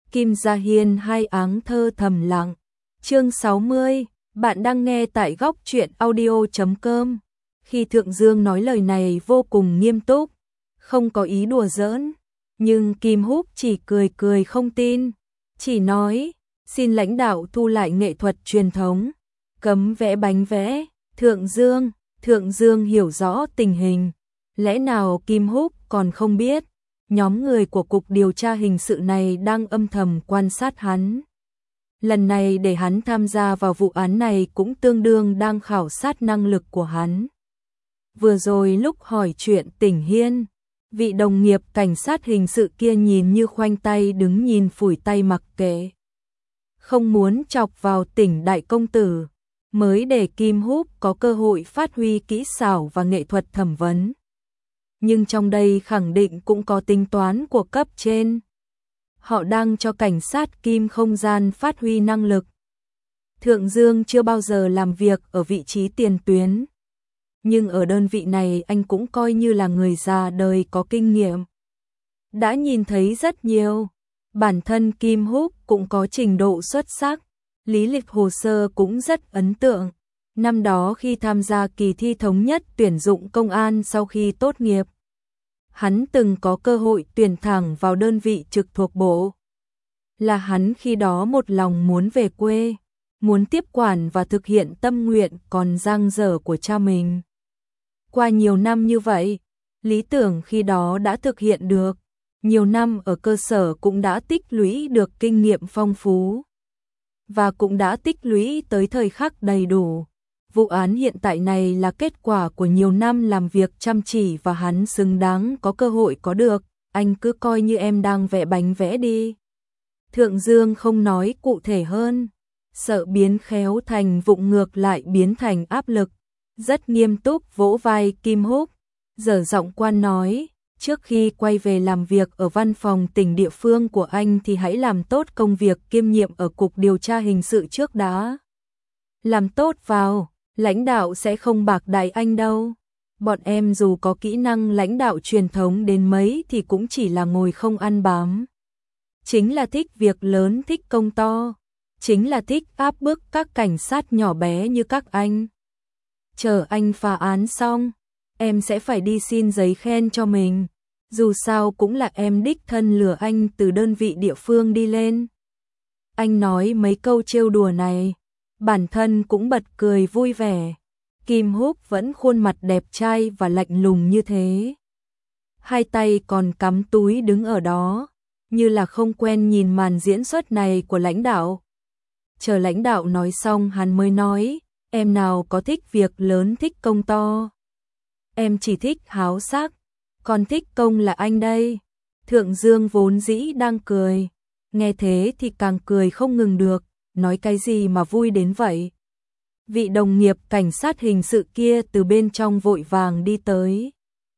Kim Gia Hiên hai áng thơ thầm lặng. Chương 60, bạn đang nghe tại góc truyện audio.com. Khi Thượng Dương nói lời này vô cùng nghiêm túc, không có ý đùa giỡn, nhưng Kim Húc chỉ cười cười không tin, chỉ nói, xin lãnh đạo thu lại nghệ thuật truyền thống, cấm vẽ bánh vẽ. Thượng Dương hiểu rõ tình hình, lẽ nào Kim Húc còn không biết, nhóm người của Cục Điều tra Hình sự này đang âm thầm quan sát hắn. Lần này để hắn tham gia vào vụ án này cũng tương đương đang khảo sát năng lực của hắn. Vừa rồi lúc hỏi chuyện Tỉnh Hiên, vị đồng nghiệp cảnh sát hình sự kia nhìn như khoanh tay đứng nhìn phủi tay mặc kệ, không muốn chọc vào Tỉnh đại công tử, mới để Kim Húc có cơ hội phát huy kỹ xảo và nghệ thuật thẩm vấn. Nhưng trong đây khẳng định cũng có tính toán của cấp trên. Họ đang cho cảnh sát Kim không gian phát huy năng lực. Thượng Dương chưa bao giờ làm việc ở vị trí tiền tuyến, nhưng ở đơn vị này anh cũng coi như là người già đời có kinh nghiệm. Đã nhìn thấy rất nhiều, bản thân Kim Húc cũng có trình độ xuất sắc, lý lịch hồ sơ cũng rất ấn tượng. Năm đó khi tham gia kỳ thi thống nhất tuyển dụng công an sau khi tốt nghiệp, hắn từng có cơ hội tuyển thẳng vào đơn vị trực thuộc bộ. Là hắn khi đó một lòng muốn về quê, muốn tiếp quản và thực hiện tâm nguyện còn dang dở của cha mình. Qua nhiều năm như vậy, lý tưởng khi đó đã thực hiện được, nhiều năm ở cơ sở cũng đã tích lũy được kinh nghiệm phong phú, và cũng đã tích lũy tới thời khắc đầy đủ. Vụ án hiện tại này là kết quả của nhiều năm làm việc chăm chỉ và hắn xứng đáng có cơ hội có được, anh cứ coi như em đang vẽ bánh vẽ đi. Thượng Dương không nói cụ thể hơn, sợ biến khéo thành vụng ngược lại biến thành áp lực, rất nghiêm túc vỗ vai Kim Húc, dở giọng quan nói, trước khi quay về làm việc ở văn phòng tỉnh địa phương của anh thì hãy làm tốt công việc kiêm nhiệm ở Cục Điều tra Hình sự trước đã. Làm tốt vào, lãnh đạo sẽ không bạc đãi anh đâu. Bọn em dù có kỹ năng lãnh đạo truyền thống đến mấy thì cũng chỉ là ngồi không ăn bám. Chính là thích việc lớn, thích công to, chính là thích áp bức các cảnh sát nhỏ bé như các anh. Chờ anh phá án xong, em sẽ phải đi xin giấy khen cho mình, dù sao cũng là em đích thân lừa anh từ đơn vị địa phương đi lên. Anh nói mấy câu trêu đùa này, bản thân cũng bật cười vui vẻ. Kim Húc vẫn khuôn mặt đẹp trai và lạnh lùng như thế, hai tay còn cắm túi đứng ở đó, như là không quen nhìn màn diễn xuất này của lãnh đạo. Chờ lãnh đạo nói xong hắn mới nói, em nào có thích việc lớn thích công to. Em chỉ thích háo sắc, còn thích công là anh đây. Thượng Dương vốn dĩ đang cười, nghe thế thì càng cười không ngừng được, nói cái gì mà vui đến vậy. Vị đồng nghiệp cảnh sát hình sự kia từ bên trong vội vàng đi tới.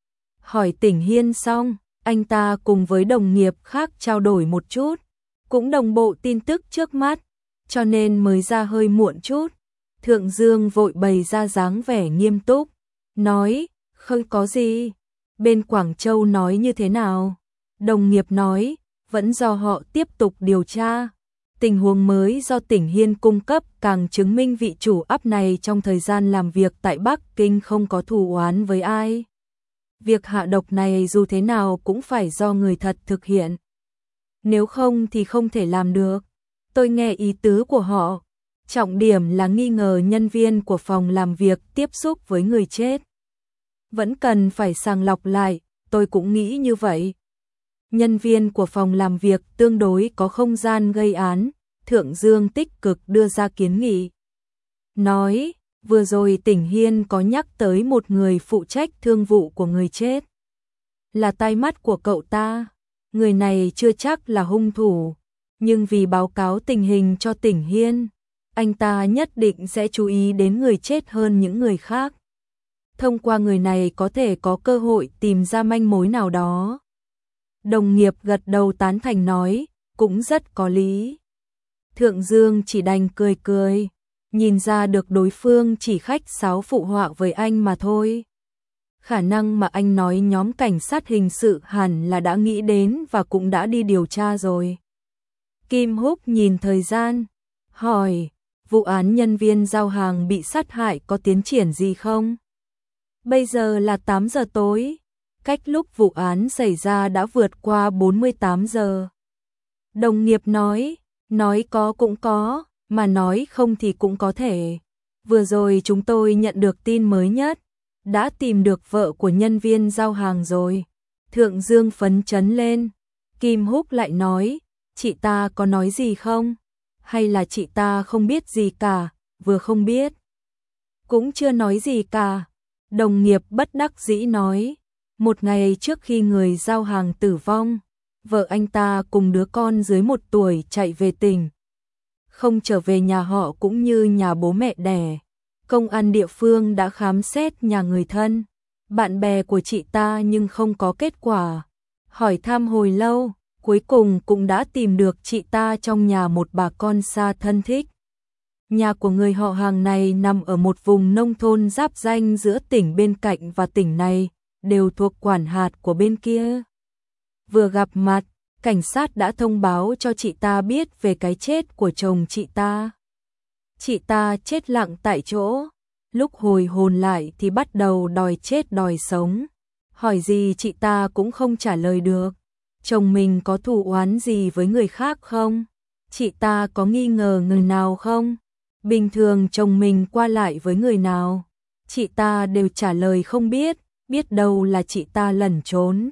Hỏi Tỉnh Hiên xong, anh ta cùng với đồng nghiệp khác trao đổi một chút, cũng đồng bộ tin tức trước mắt, cho nên mới ra hơi muộn chút. Thượng Dương vội bày ra dáng vẻ nghiêm túc, nói, không có gì. Bên Quảng Châu nói như thế nào? Đồng nghiệp nói, vẫn do họ tiếp tục điều tra. Tình huống mới do Tỉnh Hiên cung cấp càng chứng minh vị chủ ấp này trong thời gian làm việc tại Bắc Kinh không có thù oán với ai. Việc hạ độc này dù thế nào cũng phải do người thật thực hiện. Nếu không thì không thể làm được. Tôi nghe ý tứ của họ. Trọng điểm là nghi ngờ nhân viên của phòng làm việc tiếp xúc với người chết. Vẫn cần phải sàng lọc lại, tôi cũng nghĩ như vậy. Nhân viên của phòng làm việc tương đối có không gian gây án, Thượng Dương tích cực đưa ra kiến nghị. Nói, vừa rồi Tỉnh Hiên có nhắc tới một người phụ trách thương vụ của người chết. Là tai mắt của cậu ta, người này chưa chắc là hung thủ, nhưng vì báo cáo tình hình cho Tỉnh Hiên, anh ta nhất định sẽ chú ý đến người chết hơn những người khác. Thông qua người này có thể có cơ hội tìm ra manh mối nào đó. Đồng nghiệp gật đầu tán thành nói, cũng rất có lý. Thượng Dương chỉ đành cười cười, nhìn ra được đối phương chỉ khách sáo phụ họa với anh mà thôi. Khả năng mà anh nói nhóm cảnh sát hình sự hẳn là đã nghĩ đến và cũng đã đi điều tra rồi. Kim Húc nhìn thời gian, hỏi, vụ án nhân viên giao hàng bị sát hại có tiến triển gì không? Bây giờ là 8 giờ tối, cách lúc vụ án xảy ra đã vượt qua 48 giờ. Đồng nghiệp nói có cũng có, mà nói không thì cũng có thể. Vừa rồi chúng tôi nhận được tin mới nhất, đã tìm được vợ của nhân viên giao hàng rồi. Thượng Dương phấn chấn lên. Kim Húc lại nói, chị ta có nói gì không? Hay là chị ta không biết gì cả, vừa không biết. Cũng chưa nói gì cả. Đồng nghiệp bất đắc dĩ nói, một ngày trước khi người giao hàng tử vong, vợ anh ta cùng đứa con dưới 1 tuổi chạy về tỉnh. Không trở về nhà họ cũng như nhà bố mẹ đẻ. Công an địa phương đã khám xét nhà người thân, bạn bè của chị ta nhưng không có kết quả. Hỏi thăm hồi lâu, cuối cùng cũng đã tìm được chị ta trong nhà một bà con xa thân thích. Nhà của người họ hàng này nằm ở một vùng nông thôn giáp ranh giữa tỉnh bên cạnh và tỉnh này, đều thuộc quản hạt của bên kia. Vừa gặp mặt, cảnh sát đã thông báo cho chị ta biết về cái chết của chồng chị ta. Chị ta chết lặng tại chỗ, lúc hồi hồn lại thì bắt đầu đòi chết đòi sống. Hỏi gì chị ta cũng không trả lời được. Chồng mình có thù oán gì với người khác không? Chị ta có nghi ngờ người nào không? Bình thường chồng mình qua lại với người nào? Chị ta đều trả lời không biết, biết đâu là chị ta lẩn trốn.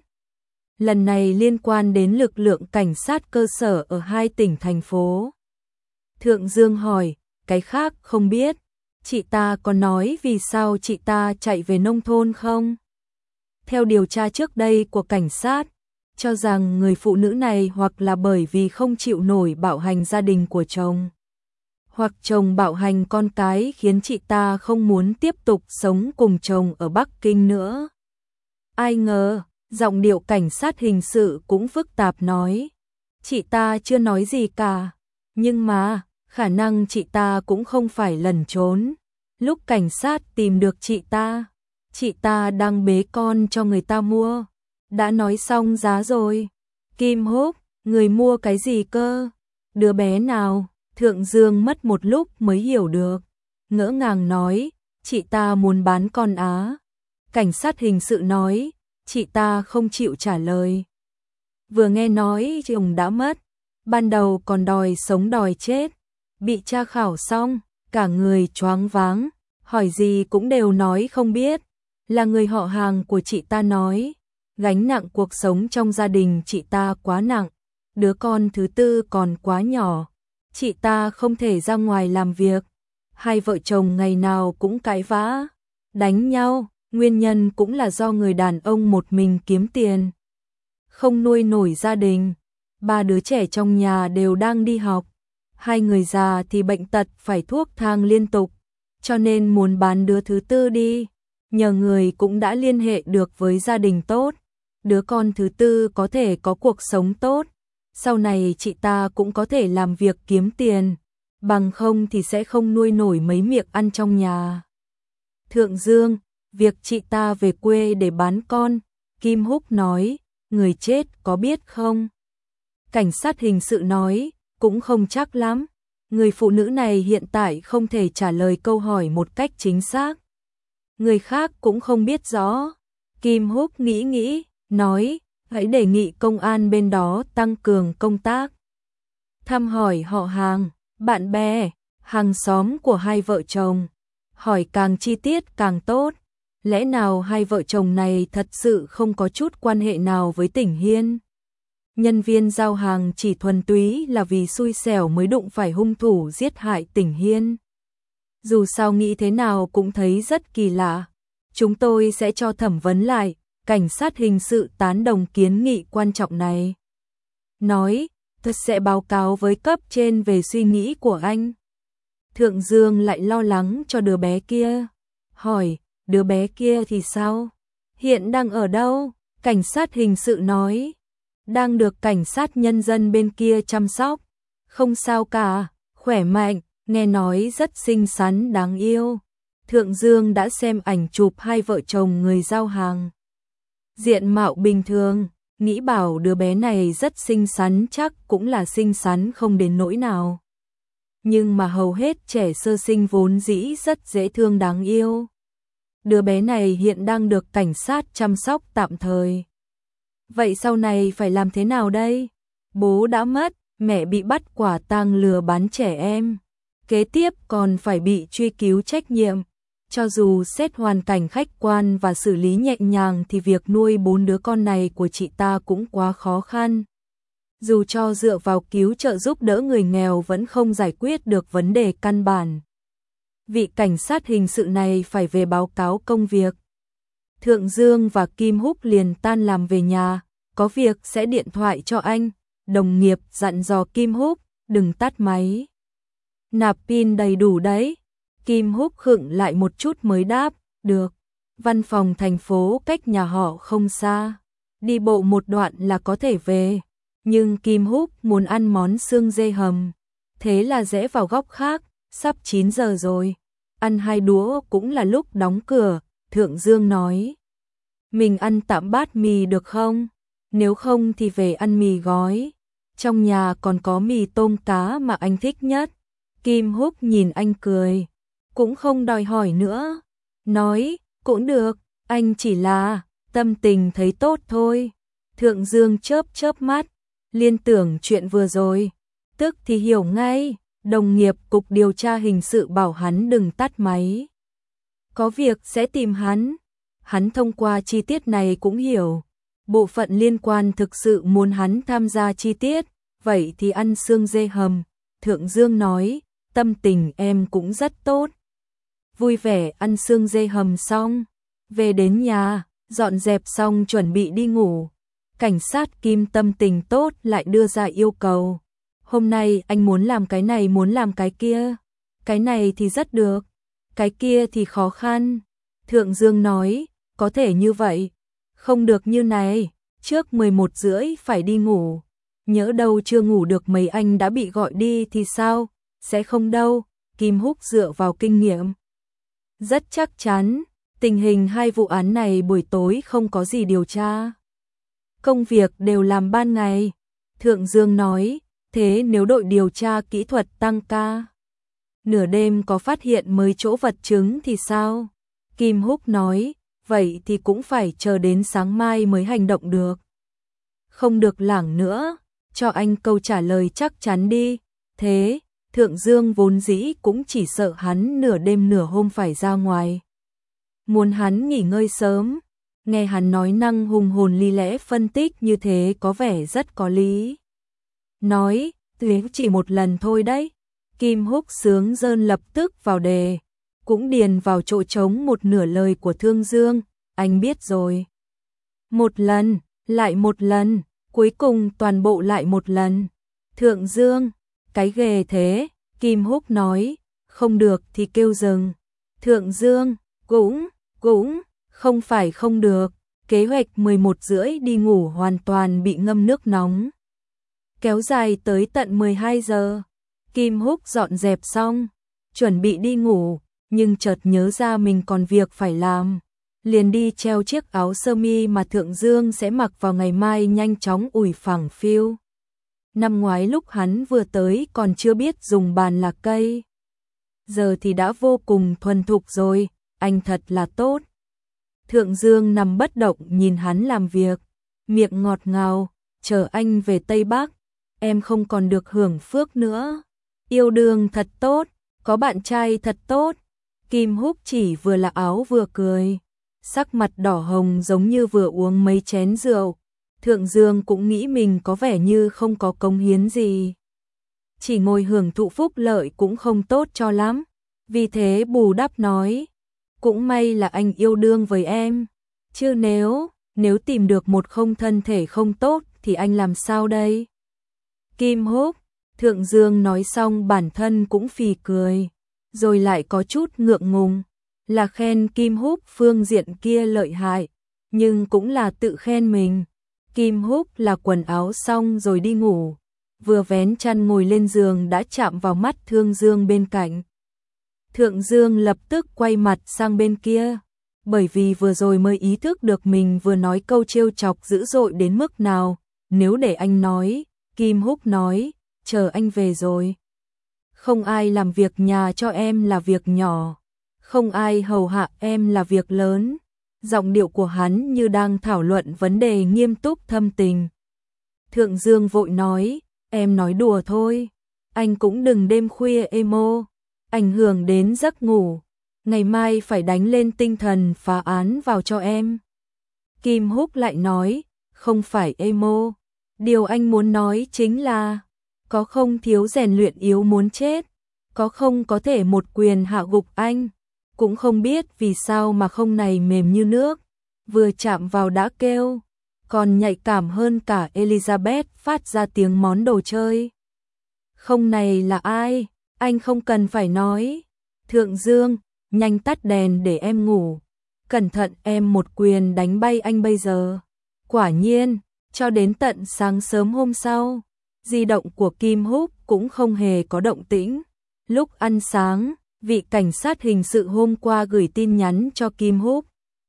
Lần này liên quan đến lực lượng cảnh sát cơ sở ở 2 tỉnh thành phố. Thượng Dương hỏi, cái khác không biết. Chị ta có nói vì sao chị ta chạy về nông thôn không? Theo điều tra trước đây của cảnh sát, cho rằng người phụ nữ này hoặc là bởi vì không chịu nổi bạo hành gia đình của chồng, hoặc chồng bạo hành con cái khiến chị ta không muốn tiếp tục sống cùng chồng ở Bắc Kinh nữa. Ai ngờ, giọng điệu cảnh sát hình sự cũng phức tạp nói, chị ta chưa nói gì cả, nhưng mà khả năng chị ta cũng không phải lẩn trốn. Lúc cảnh sát tìm được chị ta đang bế con cho người ta mua. Đã nói xong giá rồi. Kim Húc, người mua cái gì cơ? Đứa bé nào? Thượng Dương mất một lúc mới hiểu được. Ngỡ ngàng nói, chị ta muốn bán con á. Cảnh sát hình sự nói, chị ta không chịu trả lời. Vừa nghe nói chồng đã mất, ban đầu còn đòi sống đòi chết. Bị tra khảo xong, cả người choáng váng, hỏi gì cũng đều nói không biết. Là người họ hàng của chị ta nói, gánh nặng cuộc sống trong gia đình chị ta quá nặng, đứa con thứ 4 còn quá nhỏ, chị ta không thể ra ngoài làm việc. Hai vợ chồng ngày nào cũng cãi vã, đánh nhau, nguyên nhân cũng là do người đàn ông một mình kiếm tiền, không nuôi nổi gia đình. 3 đứa trẻ trong nhà đều đang đi học, 2 người già thì bệnh tật phải thuốc thang liên tục, cho nên muốn bán đứa thứ 4 đi. Nhờ người cũng đã liên hệ được với gia đình tốt, đứa con thứ 4 có thể có cuộc sống tốt, sau này chị ta cũng có thể làm việc kiếm tiền, bằng không thì sẽ không nuôi nổi mấy miệng ăn trong nhà. Thượng Dương, việc chị ta về quê để bán con, Kim Húc nói, người chết có biết không? Cảnh sát hình sự nói, cũng không chắc lắm, người phụ nữ này hiện tại không thể trả lời câu hỏi một cách chính xác. Người khác cũng không biết rõ. Kim Húc nghĩ, nói, hãy đề nghị công an bên đó tăng cường công tác. Thăm hỏi họ hàng, bạn bè, hàng xóm của hai vợ chồng. Hỏi càng chi tiết càng tốt. Lẽ nào hai vợ chồng này thật sự không có chút quan hệ nào với tỉnh Hiên? Nhân viên giao hàng chỉ thuần túy là vì xui xẻo mới đụng phải hung thủ giết hại tỉnh Hiên. Dù sao nghĩ thế nào cũng thấy rất kỳ lạ. Chúng tôi sẽ cho thẩm vấn lại, cảnh sát hình sự tán đồng kiến nghị quan trọng này. Nói, tôi sẽ báo cáo với cấp trên về suy nghĩ của anh. Thượng Dương lại lo lắng cho đứa bé kia. Hỏi, đứa bé kia thì sao? Hiện đang ở đâu? Cảnh sát hình sự nói, đang được cảnh sát nhân dân bên kia chăm sóc. Không sao cả, khỏe mạnh, nghe nói rất xinh xắn đáng yêu. Thượng Dương đã xem ảnh chụp hai vợ chồng người giao hàng. Diện mạo bình thường, nghĩ bảo đứa bé này rất xinh xắn chắc cũng là xinh xắn không đến nỗi nào. Nhưng mà hầu hết trẻ sơ sinh vốn dĩ rất dễ thương đáng yêu. Đứa bé này hiện đang được cảnh sát chăm sóc tạm thời. Vậy sau này phải làm thế nào đây? Bố đã mất, mẹ bị bắt quả tang lừa bán trẻ em. Kế tiếp còn phải bị truy cứu trách nhiệm. Cho dù xét hoàn cảnh khách quan và xử lý nhẹ nhàng thì việc nuôi 4 đứa con này của chị ta cũng quá khó khăn. Dù cho dựa vào cứu trợ giúp đỡ người nghèo vẫn không giải quyết được vấn đề căn bản. Vị cảnh sát hình sự này phải về báo cáo công việc. Thượng Dương và Kim Húc liền tan làm về nhà, có việc sẽ điện thoại cho anh. Đồng nghiệp dặn dò Kim Húc, đừng tắt máy. Nạp pin đầy đủ đấy. Kim Húc khựng lại một chút mới đáp, được. Văn phòng thành phố cách nhà họ không xa. Đi bộ một đoạn là có thể về. Nhưng Kim Húc muốn ăn món xương dê hầm. Thế là rẽ vào góc khác, sắp 9 giờ rồi. Ăn 2 đũa cũng là lúc đóng cửa, Thượng Dương nói. Mình ăn tạm bát mì được không? Nếu không thì về ăn mì gói. Trong nhà còn có mì tôm cá mà anh thích nhất. Kim Húc nhìn anh cười. Cũng không đòi hỏi nữa. Nói, cũng được, anh chỉ là tâm tình thấy tốt thôi. Thượng Dương chớp chớp mắt, liên tưởng chuyện vừa rồi. Tức thì hiểu ngay, đồng nghiệp cục điều tra hình sự bảo hắn đừng tắt máy. Có việc sẽ tìm hắn. Hắn thông qua chi tiết này cũng hiểu. Bộ phận liên quan thực sự muốn hắn tham gia chi tiết, vậy thì ăn xương dê hầm. Thượng Dương nói, tâm tình em cũng rất tốt. Vui vẻ ăn xương dê hầm xong, về đến nhà, dọn dẹp xong chuẩn bị đi ngủ. Cảnh sát Kim tâm tình tốt lại đưa ra yêu cầu. Hôm nay anh muốn làm cái này muốn làm cái kia. Cái này thì rất được, cái kia thì khó khăn. Thượng Dương nói, có thể như vậy, không được như này, trước 11 rưỡi phải đi ngủ. Nhỡ đâu chưa ngủ được mấy anh đã bị gọi đi thì sao? Sẽ không đâu, Kim Húc dựa vào kinh nghiệm. Rất chắc chắn, tình hình 2 vụ án này buổi tối không có gì điều tra. Công việc đều làm ban ngày. Thượng Dương nói, thế nếu đội điều tra kỹ thuật tăng ca, nửa đêm có phát hiện mấy chỗ vật chứng thì sao? Kim Húc nói, vậy thì cũng phải chờ đến sáng mai mới hành động được. Không được lảng nữa, cho anh câu trả lời chắc chắn đi. Thế, Thượng Dương vốn dĩ cũng chỉ sợ hắn nửa đêm nửa hôm phải ra ngoài. Muốn hắn nghỉ ngơi sớm, nghe hắn nói năng hùng hồn lý lẽ phân tích như thế có vẻ rất có lý. Nói, tuyến chỉ một lần thôi đấy. Kim Húc sướng rơn lập tức vào đề, cũng điền vào chỗ trống một nửa lời của Thượng Dương, anh biết rồi. Một lần, lại một lần, cuối cùng toàn bộ lại một lần. Thượng Dương, cái ghê thế, Kim Húc nói, không được thì kêu dừng. Thượng Dương, cũng, không phải không được, kế hoạch 11 rưỡi đi ngủ hoàn toàn bị ngâm nước nóng. Kéo dài tới tận 12 giờ, Kim Húc dọn dẹp xong, chuẩn bị đi ngủ, nhưng chợt nhớ ra mình còn việc phải làm. Liền đi treo chiếc áo sơ mi mà Thượng Dương sẽ mặc vào ngày mai nhanh chóng ủi phẳng phiu. Năm ngoái lúc hắn vừa tới còn chưa biết dùng bàn lạc cây. Giờ thì đã vô cùng thuần thục rồi, anh thật là tốt. Thượng Dương nằm bất động nhìn hắn làm việc, miệng ngọt ngào, chờ anh về Tây Bắc, em không còn được hưởng phước nữa. Yêu đương thật tốt, có bạn trai thật tốt. Kim Húc chỉ vừa là áo vừa cười, sắc mặt đỏ hồng giống như vừa uống mấy chén rượu. Thượng Dương cũng nghĩ mình có vẻ như không có cống hiến gì. Chỉ ngồi hưởng thụ phúc lợi cũng không tốt cho lắm. Vì thế bù đắp nói, cũng may là anh yêu đương với em. Chứ nếu tìm được một không thân thể không tốt thì anh làm sao đây? Kim Húc, Thượng Dương nói xong bản thân cũng phì cười, rồi lại có chút ngượng ngùng. Là khen Kim Húc phương diện kia lợi hại, nhưng cũng là tự khen mình. Kim Húc là quần áo xong rồi đi ngủ, vừa vén chăn ngồi lên giường đã chạm vào mắt Thượng Dương bên cạnh. Thượng Dương lập tức quay mặt sang bên kia, bởi vì vừa rồi mới ý thức được mình vừa nói câu trêu chọc dữ dội đến mức nào, nếu để anh nói, Kim Húc nói, chờ anh về rồi. Không ai làm việc nhà cho em là việc nhỏ, không ai hầu hạ em là việc lớn. Giọng điệu của hắn như đang thảo luận vấn đề nghiêm túc thâm tình. Thượng Dương vội nói, em nói đùa thôi, anh cũng đừng đêm khuya emo, ảnh hưởng đến giấc ngủ, ngày mai phải đánh lên tinh thần phá án vào cho em. Kim Húc lại nói, không phải emo, điều anh muốn nói chính là, có không thiếu rèn luyện yếu muốn chết, có không có thể một quyền hạ gục anh, cũng không biết vì sao mà không này mềm như nước, vừa chạm vào đã kêu, còn nhạy cảm hơn cả Elizabeth phát ra tiếng món đồ chơi. Không này là ai, anh không cần phải nói. Thượng Dương, nhanh tắt đèn để em ngủ. Cẩn thận em một quyền đánh bay anh bây giờ. Quả nhiên, cho đến tận sáng sớm hôm sau, di động của Kim Húc cũng không hề có động tĩnh. Lúc ăn sáng, vị cảnh sát hình sự hôm qua gửi tin nhắn cho Kim Húc,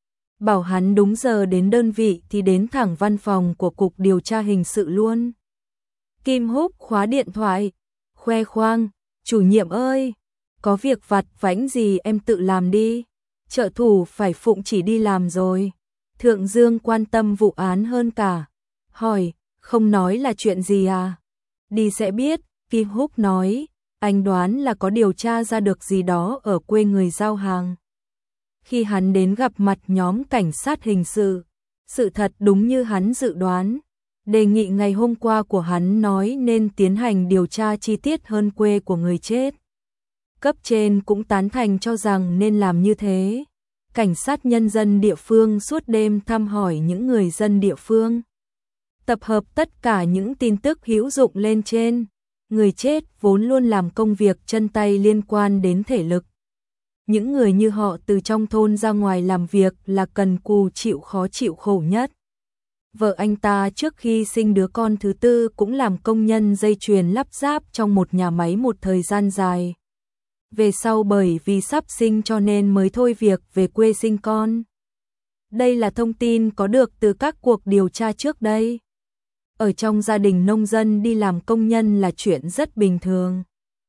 bảo hắn đúng giờ đến đơn vị thì đến thẳng văn phòng của Cục Điều tra Hình sự luôn. Kim Húc khóa điện thoại, khoe khoang, chủ nhiệm ơi, có việc vặt vãnh gì em tự làm đi, trợ thủ phải phụng chỉ đi làm rồi. Thượng Dương quan tâm vụ án hơn cả, hỏi, không nói là chuyện gì à? Đi sẽ biết, Kim Húc nói, anh đoán là có điều tra ra được gì đó ở quê người giao hàng. Khi hắn đến gặp mặt nhóm cảnh sát hình sự, sự thật đúng như hắn dự đoán. Đề nghị ngày hôm qua của hắn nói nên tiến hành điều tra chi tiết hơn quê của người chết. Cấp trên cũng tán thành cho rằng nên làm như thế. Cảnh sát nhân dân địa phương suốt đêm thăm hỏi những người dân địa phương, tập hợp tất cả những tin tức hữu dụng lên trên. Người chết vốn luôn làm công việc chân tay liên quan đến thể lực. Những người như họ từ trong thôn ra ngoài làm việc là cần cù chịu khó chịu khổ nhất. Vợ anh ta trước khi sinh đứa con thứ tư cũng làm công nhân dây chuyền lắp ráp trong một nhà máy một thời gian dài. Về sau bởi vì sắp sinh cho nên mới thôi việc về quê sinh con. Đây là thông tin có được từ các cuộc điều tra trước đây. Ở trong gia đình nông dân đi làm công nhân là chuyện rất bình thường.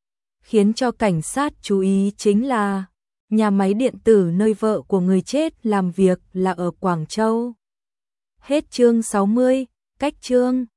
Khiến cho cảnh sát chú ý chính là nhà máy điện tử nơi vợ của người chết làm việc là ở Quảng Châu. Hết chương 60, cách chương